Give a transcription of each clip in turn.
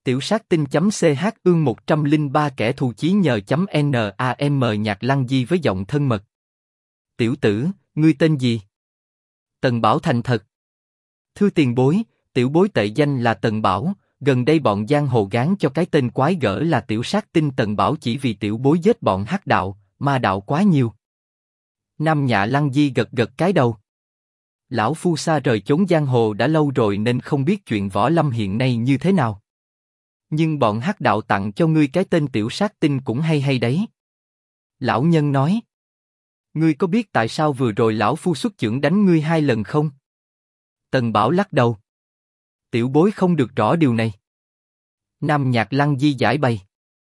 Tiểu sát tinh.ch ương 103 kẻ thù chí nhờ.nam Nhạc Lăng Di với giọng thân mật. Tiểu tử, ngươi tên gì? Tần Bảo thành thật. Thưa tiền bối, tiểu bối tệ danh là Tần Bảo, gần đây bọn giang hồ gán cho cái tên quái gở là tiểu sát tinh Tần Bảo chỉ vì tiểu bối giết bọn hắc đạo, ma đạo quá nhiều. Nam Nhạc Lăng Di gật gật cái đầu. Lão phu xa rời chốn giang hồ đã lâu rồi nên không biết chuyện võ lâm hiện nay như thế nào. Nhưng bọn hắc đạo tặng cho ngươi cái tên tiểu sát tinh cũng hay hay đấy. Lão nhân nói. Ngươi có biết tại sao vừa rồi lão phu xuất chưởng đánh ngươi 2 lần không? Tần Bảo lắc đầu. Tiểu bối không được rõ điều này. Nam Nhạc Lăng Di giải bày.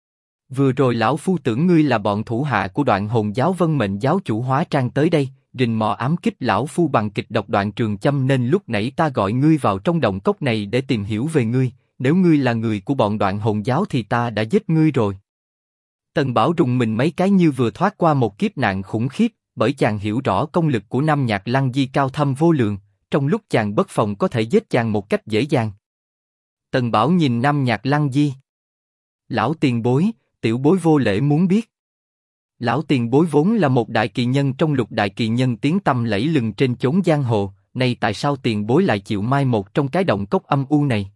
Vừa rồi lão phu tưởng ngươi là bọn thủ hạ của Đoạn Hồn giáo Vân Mệnh giáo chủ hóa trang tới đây, rình mò ám kích lão phu bằng kịch độc Đoạn Trường Châm nên lúc nãy ta gọi ngươi vào trong động cốc này để tìm hiểu về ngươi. Nếu ngươi là người của bọn Đoạn Hồn giáo thì ta đã giết ngươi rồi. Tần Bảo rùng mình mấy cái như vừa thoát qua một kiếp nạn khủng khiếp, bởi chàng hiểu rõ công lực của Nam Nhạc Lăng Di cao thâm vô lượng, trong lúc chàng bất phòng có thể giết chàng một cách dễ dàng. Tần Bảo nhìn Nam Nhạc Lăng Di. Lão tiền bối, tiểu bối vô lễ muốn biết. Lão tiền bối vốn là một đại kỳ nhân trong lục đại kỳ nhân tiếng tăm lẫy lừng trên chốn giang hồ, nay tại sao tiền bối lại chịu mai một trong cái động cốc âm u này?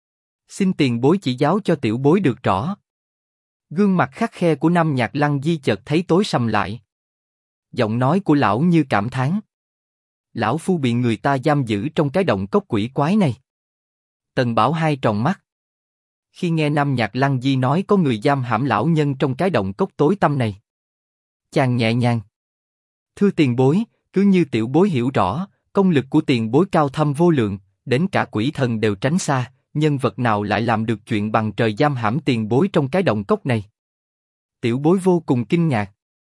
Xin tiền bối chỉ giáo cho tiểu bối được rõ. Gương mặt khắt khe của Nam Nhạc Lăng Di chợt thấy tối sầm lại. Giọng nói của lão như cảm thán. Lão phu bị người ta giam giữ trong cái động cốc quỷ quái này. Tần Bảo hai tròng mắt. Khi nghe Nam Nhạc Lăng Di nói có người giam hãm lão nhân trong cái động cốc tối tăm này, chàng nhẹ nhàng. Thưa tiền bối, cứ như tiểu bối hiểu rõ, công lực của tiền bối cao thâm vô lượng, đến cả quỷ thần đều tránh xa, nhân vật nào lại làm được chuyện bằng trời giam hãm tiền bối trong cái động cốc này? Tiểu bối vô cùng kinh ngạc.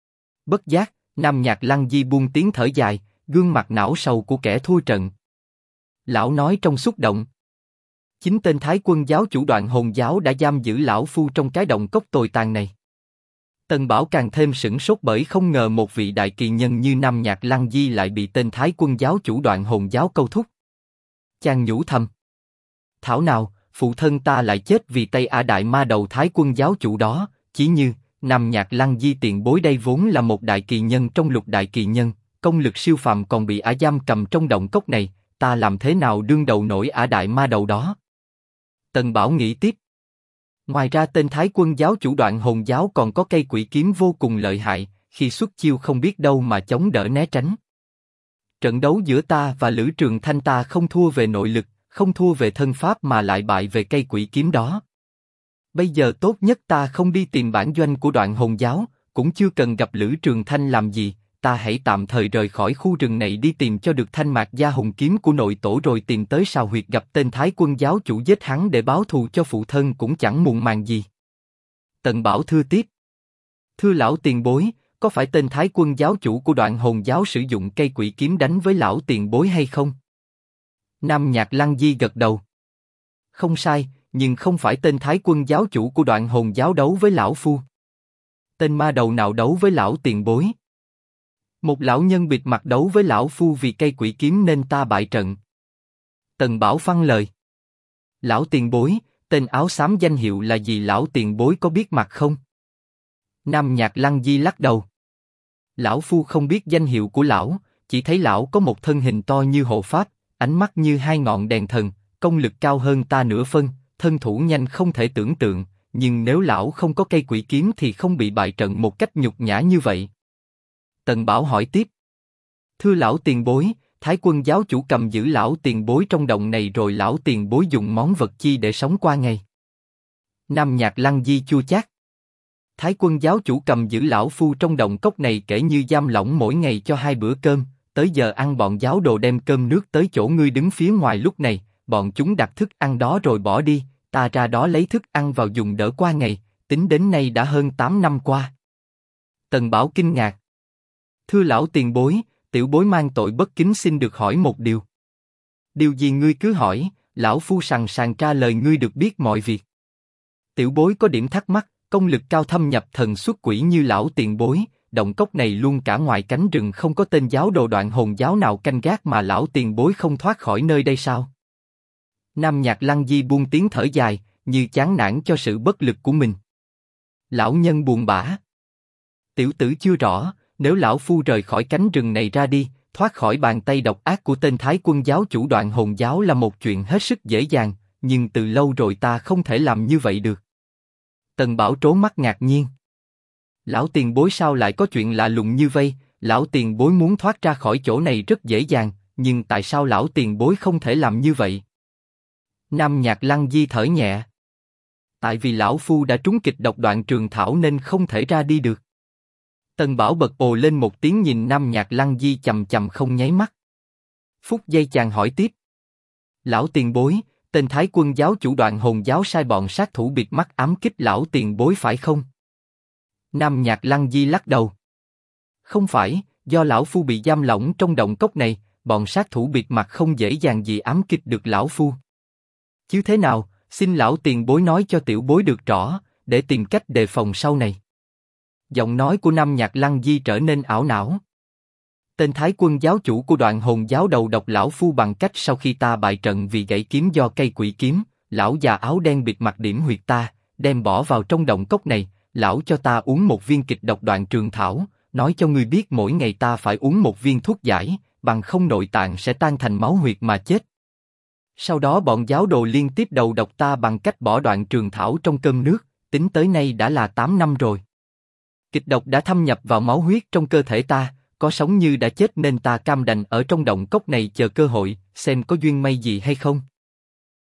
Bất giác, Nam Nhạc Lăng Di buông tiếng thở dài, gương mặt não sầu của kẻ thua trận. Lão nói trong xúc động. Chính tên Thái Quân giáo chủ Đoạn Hồn giáo đã giam giữ lão phu trong cái động cốc tồi tàn này. Tần Bảo càng thêm sửng sốt bởi không ngờ một vị đại kỳ nhân như Nam Nhạc Lăng Di lại bị tên Thái Quân giáo chủ Đoạn Hồn giáo câu thúc. Chàng nhủ thầm. Thảo nào, phụ thân ta lại chết vì tay ả đại ma đầu Thái Quân giáo chủ đó, chỉ như Nam Nhạc Lăng Di tiền bối đây vốn là một đại kỳ nhân trong lục đại kỳ nhân, công lực siêu phàm còn bị ả giam cầm trong động cốc này, ta làm thế nào đương đầu nổi ả đại ma đầu đó? Tần Bảo nghĩ tiếp. Ngoài ra tên Thái Quân giáo chủ Đoạn Hồn giáo còn có cây quỷ kiếm vô cùng lợi hại, khi xuất chiêu không biết đâu mà chống đỡ né tránh. Trận đấu giữa ta và Lữ Trường Thanh ta không thua về nội lực, không thua về thân pháp mà lại bại về cây quỷ kiếm đó. Bây giờ tốt nhất ta không đi tìm bản doanh của Đoạn Hồn giáo, cũng chưa cần gặp Lữ Trường Thanh làm gì, ta hãy tạm thời rời khỏi khu rừng này đi tìm cho được Thanh Mạc Gia hùng kiếm của nội tổ rồi tìm tới Sào Huyệt gặp tên Thái Quân giáo chủ giết hắn để báo thù cho phụ thân cũng chẳng muộn màng gì. Tần Bảo thưa tiếp. Thưa lão tiền bối, có phải tên Thái Quân giáo chủ của Đoạn Hồn giáo sử dụng cây quỷ kiếm đánh với lão tiền bối hay không? Nam Nhạc Lăng Di gật đầu. Không sai, nhưng không phải tên Thái Quân giáo chủ của Đoạn Hồn giáo đấu với lão phu. Tên ma đầu nào đấu với lão tiền bối? Một lão nhân bịt mặt đấu với lão phu vì cây quỷ kiếm nên ta bại trận. Tần Bảo phăng lời. Lão tiền bối, tên áo xám danh hiệu là gì lão tiền bối có biết mặt không? Nam Nhạc Lăng Di lắc đầu. Lão phu không biết danh hiệu của lão, chỉ thấy lão có một thân hình to như hộ pháp, ánh mắt như 2 ngọn đèn thần, công lực cao hơn ta nửa phân, thân thủ nhanh không thể tưởng tượng, nhưng nếu lão không có cây quỷ kiếm thì không bị bại trận một cách nhục nhã như vậy. Tần Bảo hỏi tiếp. Thưa lão tiền bối, Thái Quân giáo chủ cầm giữ lão tiền bối trong động này rồi lão tiền bối dùng món vật chi để sống qua ngày? Nam Nhạc Lăng Di chua chát. Thái Quân giáo chủ cầm giữ lão phu trong động cốc này kể như giam lỏng mỗi ngày cho 2 bữa cơm, tới giờ ăn bọn giáo đồ đem cơm nước tới chỗ ngươi đứng phía ngoài lúc này, bọn chúng đặt thức ăn đó rồi bỏ đi, ta ra đó lấy thức ăn vào dùng đỡ qua ngày, tính đến nay đã hơn 8 năm qua. Tần Bảo kinh ngạc. Thưa lão tiền bối, tiểu bối mang tội bất kính xin được hỏi một điều. Điều gì ngươi cứ hỏi, lão phu sẵn sàng trả lời ngươi được biết mọi việc. Tiểu bối có điểm thắc mắc, công lực cao thâm nhập thần xuất quỷ như lão tiền bối, động cốc này luôn cả ngoài cánh rừng không có tên giáo đồ Đoạn Hồn giáo nào canh gác mà lão tiền bối không thoát khỏi nơi đây sao? Nam Nhạc Lăng Di buông tiếng thở dài, như chán nản cho sự bất lực của mình. Lão nhân buồn bã. Tiểu tử chưa rõ, nếu lão phu rời khỏi cánh rừng này ra đi, thoát khỏi bàn tay độc ác của tên Thái Quân giáo chủ Đoạn Hồn giáo là một chuyện hết sức dễ dàng, nhưng từ lâu rồi ta không thể làm như vậy được. Tần Bảo trố mắt ngạc nhiên. Lão tiền bối sao lại có chuyện lạ lùng như vậy? Lão tiền bối muốn thoát ra khỏi chỗ này rất dễ dàng, nhưng tại sao lão tiền bối không thể làm như vậy? Nam Nhạc Lăng Di thở nhẹ. Tại vì lão phu đã trúng kịch độc đoạn trường thảo nên không thể ra đi được. Tần Bảo bật ồ lên một tiếng nhìn Nam Nhạc Lăng Di chằm chằm không nháy mắt. Phút giây chàng hỏi tiếp. Lão tiền bối, tên Thái Quân giáo chủ Đoạn Hồn giáo sai bọn sát thủ bịt mắt ám kích lão tiền bối phải không? Nam Nhạc Lăng Di lắc đầu. Không phải, do lão phu bị giam lỏng trong động cốc này, bọn sát thủ bịt mặt không dễ dàng gì ám kích được lão phu. Chứ thế nào, xin lão tiền bối nói cho tiểu bối được rõ, để tìm cách đề phòng sau này. Giọng nói của Nam Nhạc Lăng Di trở nên ảo não. Tên Thái Quân giáo chủ của Đoạn Hồn giáo đầu độc lão phu bằng cách sau khi ta bại trận vì gãy kiếm do cây quỷ kiếm, lão già áo đen bịt mặt điểm huyệt ta, đem bỏ vào trong động cốc này, lão cho ta uống một viên kịch độc đoạn trường thảo, nói cho ngươi biết mỗi ngày ta phải uống một viên thuốc giải, bằng không nội tạng sẽ tan thành máu huyệt mà chết. Sau đó bọn giáo đồ liên tiếp đầu độc ta bằng cách bỏ đoạn trường thảo trong cơm nước, tính tới nay đã là 8 năm rồi. Kịch độc đã thâm nhập vào máu huyết trong cơ thể ta, có sống như đã chết nên ta cam đành ở trong động cốc này chờ cơ hội, xem có duyên may gì hay không.